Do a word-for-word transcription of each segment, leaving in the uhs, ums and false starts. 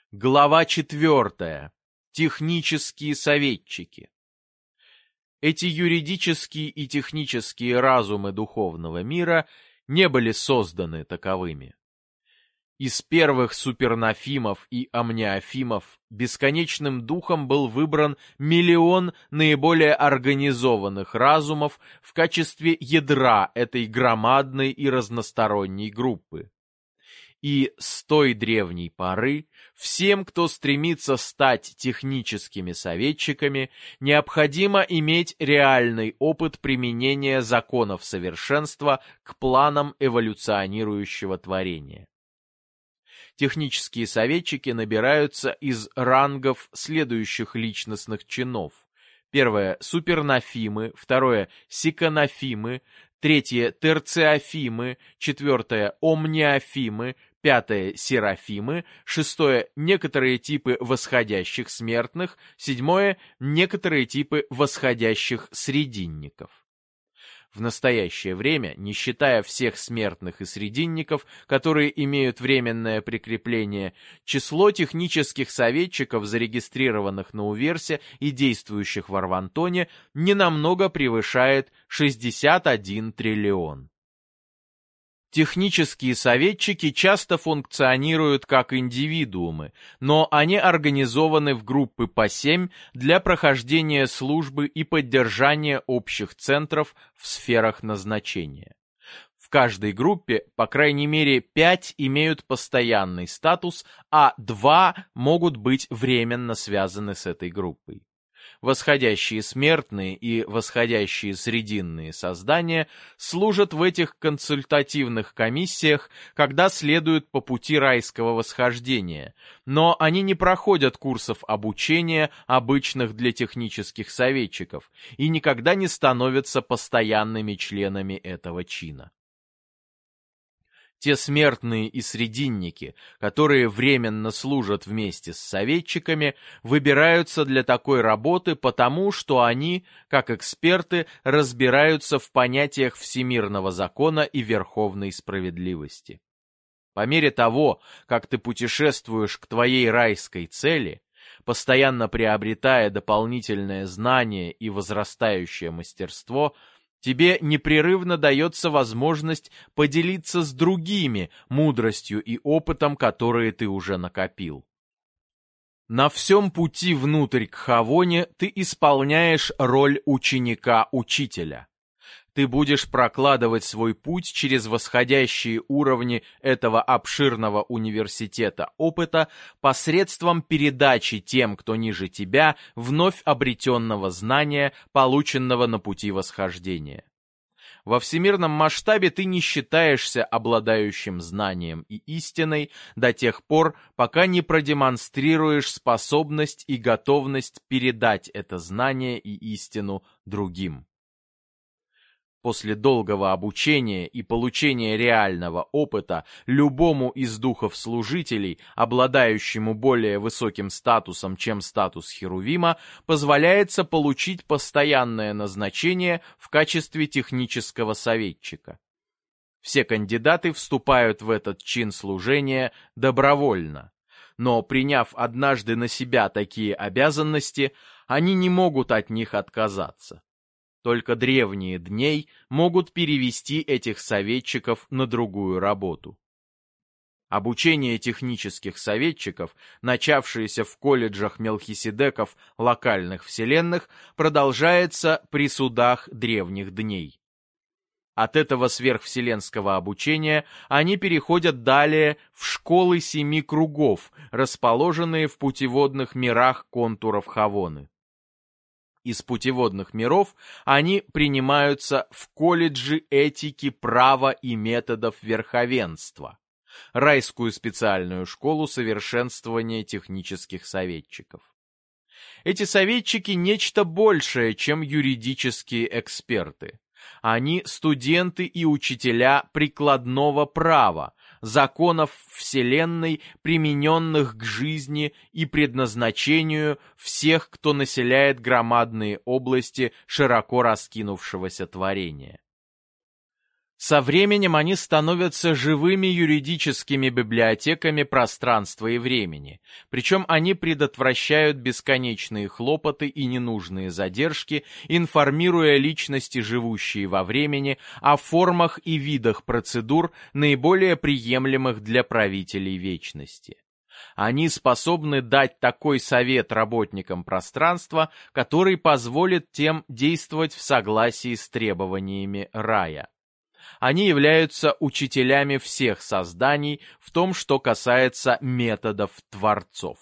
Глава четвертая. Технические советчики. Эти юридические и технические разумы духовного мира не были созданы таковыми. Из первых супернофимов и амниофимов бесконечным духом был выбран миллион наиболее организованных разумов в качестве ядра этой громадной и разносторонней группы. И с той древней поры всем, кто стремится стать техническими советчиками, необходимо иметь реальный опыт применения законов совершенства к планам эволюционирующего творения. Технические советчики набираются из рангов следующих личностных чинов. Первое – супернофимы, второе – сиконофимы, третье – терциофимы, четвертое – омниофимы, пятое – серафимы, шестое – некоторые типы восходящих смертных, седьмое – некоторые типы восходящих срединников. В настоящее время, не считая всех смертных и срединников, которые имеют временное прикрепление, число технических советчиков, зарегистрированных на Уверсе и действующих в Арвантоне, ненамного превышает шестьдесят один триллион. Технические советчики часто функционируют как индивидуумы, но они организованы в группы по семь для прохождения службы и поддержания общих центров в сферах назначения. В каждой группе, по крайней мере, пять имеют постоянный статус, а два могут быть временно связаны с этой группой. Восходящие смертные и восходящие срединные создания служат в этих консультативных комиссиях, когда следуют по пути райского восхождения, но они не проходят курсов обучения, обычных для технических советчиков, и никогда не становятся постоянными членами этого чина. Те смертные и срединники, которые временно служат вместе с советчиками, выбираются для такой работы потому, что они, как эксперты, разбираются в понятиях всемирного закона и верховной справедливости. По мере того, как ты путешествуешь к твоей райской цели, постоянно приобретая дополнительное знание и возрастающее мастерство, тебе непрерывно дается возможность поделиться с другими мудростью и опытом, которые ты уже накопил. На всем пути внутрь к Хавоне ты исполняешь роль ученика-учителя. Ты будешь прокладывать свой путь через восходящие уровни этого обширного университета опыта посредством передачи тем, кто ниже тебя, вновь обретенного знания, полученного на пути восхождения. Во всемирном масштабе ты не считаешься обладающим знанием и истиной до тех пор, пока не продемонстрируешь способность и готовность передать это знание и истину другим. После долгого обучения и получения реального опыта любому из духов-служителей, обладающему более высоким статусом, чем статус Херувима, позволяется получить постоянное назначение в качестве технического советчика. Все кандидаты вступают в этот чин служения добровольно, но, приняв однажды на себя такие обязанности, они не могут от них отказаться. Только древние дней могут перевести этих советчиков на другую работу. Обучение технических советчиков, начавшееся в колледжах Мелхиседеков локальных вселенных, продолжается при судах древних дней. От этого сверхвселенского обучения они переходят далее в школы семи кругов, расположенные в путеводных мирах контуров Хавоны. Из путеводных миров они принимаются в колледжи этики, права и методов верховенства, райскую специальную школу совершенствования технических советчиков. Эти советчики – нечто большее, чем юридические эксперты. Они студенты и учителя прикладного права, законов Вселенной, примененных к жизни и предназначению всех, кто населяет громадные области широко раскинувшегося творения. Со временем они становятся живыми юридическими библиотеками пространства и времени, причем они предотвращают бесконечные хлопоты и ненужные задержки, информируя личности, живущие во времени, о формах и видах процедур, наиболее приемлемых для правителей вечности. Они способны дать такой совет работникам пространства, который позволит тем действовать в согласии с требованиями рая. Они являются учителями всех созданий в том, что касается методов творцов.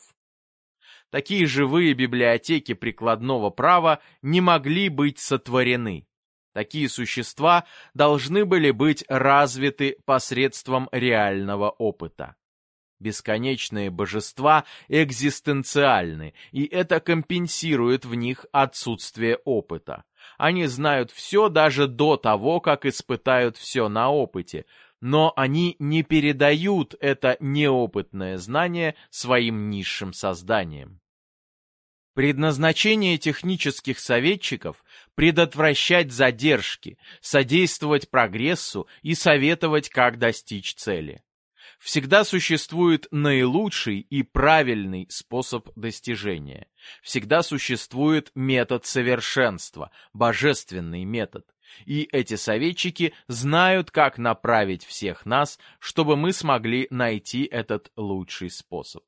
Такие живые библиотеки прикладного права не могли быть сотворены. Такие существа должны были быть развиты посредством реального опыта. Бесконечные божества экзистенциальны, и это компенсирует в них отсутствие опыта. Они знают все даже до того, как испытают все на опыте, но они не передают это неопытное знание своим низшим созданиям. Предназначение технических советчиков – предотвращать задержки, содействовать прогрессу и советовать, как достичь цели. Всегда существует наилучший и правильный способ достижения. Всегда существует метод совершенства, божественный метод. И эти советчики знают, как направить всех нас, чтобы мы смогли найти этот лучший способ.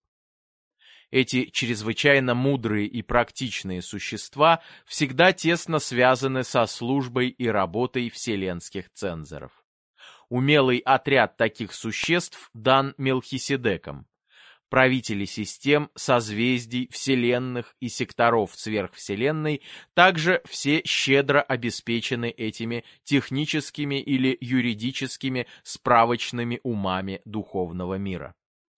Эти чрезвычайно мудрые и практичные существа всегда тесно связаны со службой и работой вселенских цензоров. Умелый отряд таких существ дан Мелхиседеком. Правители систем, созвездий, вселенных и секторов сверхвселенной также все щедро обеспечены этими техническими или юридическими справочными умами духовного мира.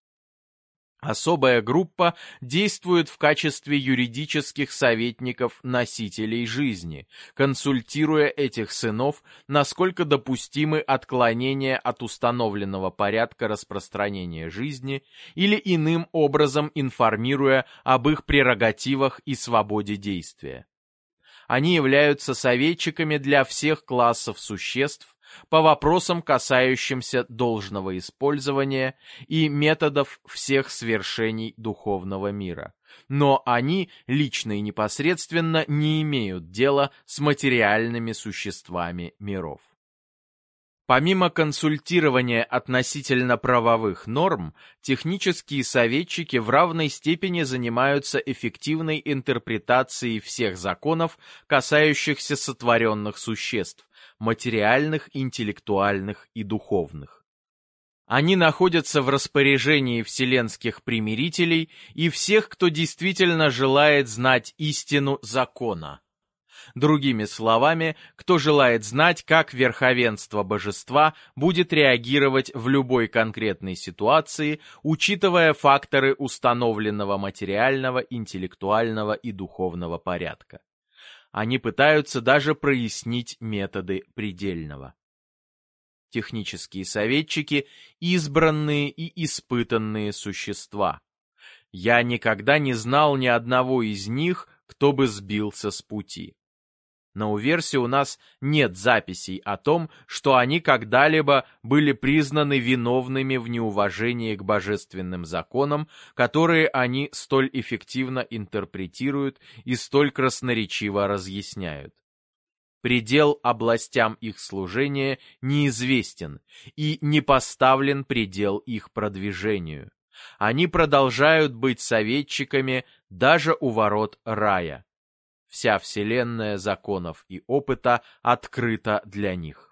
Особая группа действует в качестве юридических советников носителей жизни, консультируя этих сынов, насколько допустимы отклонения от установленного порядка распространения жизни или иным образом информируя об их прерогативах и свободе действия. Они являются советчиками для всех классов существ, по вопросам, касающимся должного использования и методов всех свершений духовного мира. Но они лично и непосредственно не имеют дела с материальными существами миров. Помимо консультирования относительно правовых норм, технические советчики в равной степени занимаются эффективной интерпретацией всех законов, касающихся сотворенных существ, материальных, интеллектуальных и духовных. Они находятся в распоряжении вселенских примирителей и всех, кто действительно желает знать истину закона. Другими словами, кто желает знать, как верховенство божества будет реагировать в любой конкретной ситуации, учитывая факторы установленного материального, интеллектуального и духовного порядка. Они пытаются даже прояснить методы предельного. Технические советчики – избранные и испытанные существа. Я никогда не знал ни одного из них, кто бы сбился с пути. На Уверсе у нас нет записей о том, что они когда-либо были признаны виновными в неуважении к божественным законам, которые они столь эффективно интерпретируют и столь красноречиво разъясняют. Предел областям их служения неизвестен, и не поставлен предел их продвижению. Они продолжают быть советчиками даже у ворот рая. Вся вселенная законов и опыта открыта для них.